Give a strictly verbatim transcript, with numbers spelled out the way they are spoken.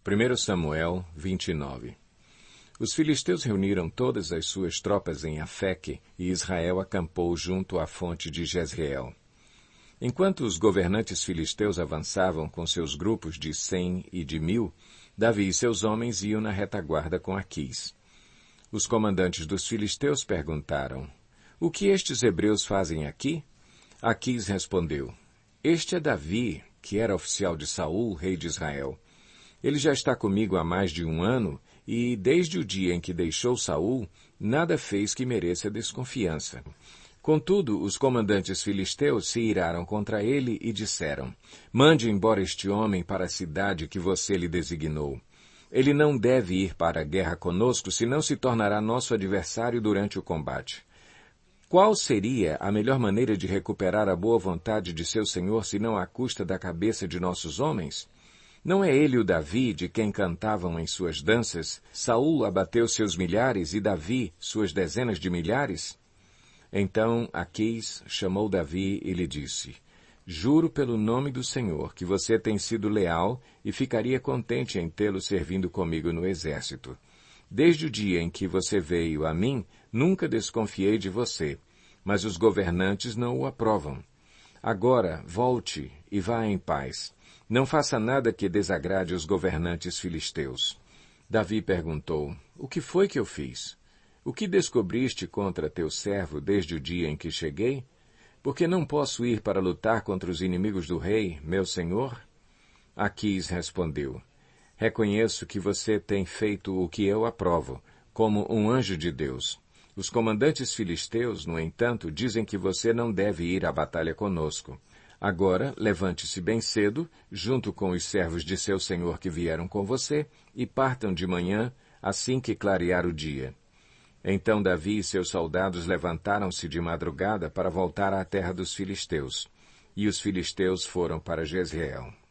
primeiro Samuel vinte e nove. Os filisteus reuniram todas as suas tropas em Afeque, e Israel acampou junto à fonte de Jezreel. Enquanto os governantes filisteus avançavam com seus grupos de cem e de mil, Davi e seus homens iam na retaguarda com Aquis. Os comandantes dos filisteus perguntaram: "O que estes hebreus fazem aqui?" Aquis respondeu: "Este é Davi, que era oficial de Saul, rei de Israel. Ele já está comigo há mais de um ano, e, desde o dia em que deixou Saul, nada fez que mereça desconfiança." Contudo, os comandantes filisteus se iraram contra ele e disseram: "Mande embora este homem para a cidade que você lhe designou. Ele não deve ir para a guerra conosco, senão se tornará nosso adversário durante o combate. Qual seria a melhor maneira de recuperar a boa vontade de seu senhor, senão à custa da cabeça de nossos homens? Não é ele o Davi de quem cantavam em suas danças? Saul abateu seus milhares e Davi suas dezenas de milhares?" Então Aquis chamou Davi e lhe disse: "Juro pelo nome do Senhor que você tem sido leal e ficaria contente em tê-lo servindo comigo no exército. Desde o dia em que você veio a mim, nunca desconfiei de você, mas os governantes não o aprovam. Agora, volte e vá em paz. Não faça nada que desagrade os governantes filisteus." Davi perguntou: "O que foi que eu fiz? O que descobriste contra teu servo desde o dia em que cheguei? Porque não posso ir para lutar contra os inimigos do rei, meu senhor?" Aquis respondeu: "Reconheço que você tem feito o que eu aprovo, como um anjo de Deus. Os comandantes filisteus, no entanto, dizem que você não deve ir à batalha conosco. Agora, levante-se bem cedo, junto com os servos de seu senhor que vieram com você, e partam de manhã, assim que clarear o dia." Então Davi e seus soldados levantaram-se de madrugada para voltar à terra dos filisteus. E os filisteus foram para Jezreel.